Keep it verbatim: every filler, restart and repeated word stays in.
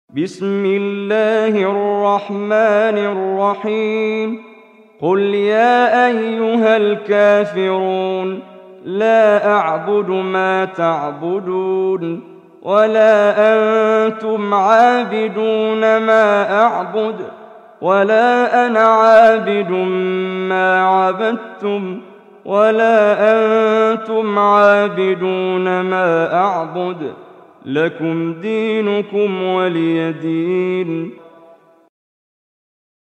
بسم الله الرحمن الرحيم قل يا أيها الكافرون لا أعبد ما تعبدون ولا أنتم عابدون ما أعبد ولا أنا عابد ما عبدتم ولا أنتم عابدون ما أعبد لكم دينكم ولي دين.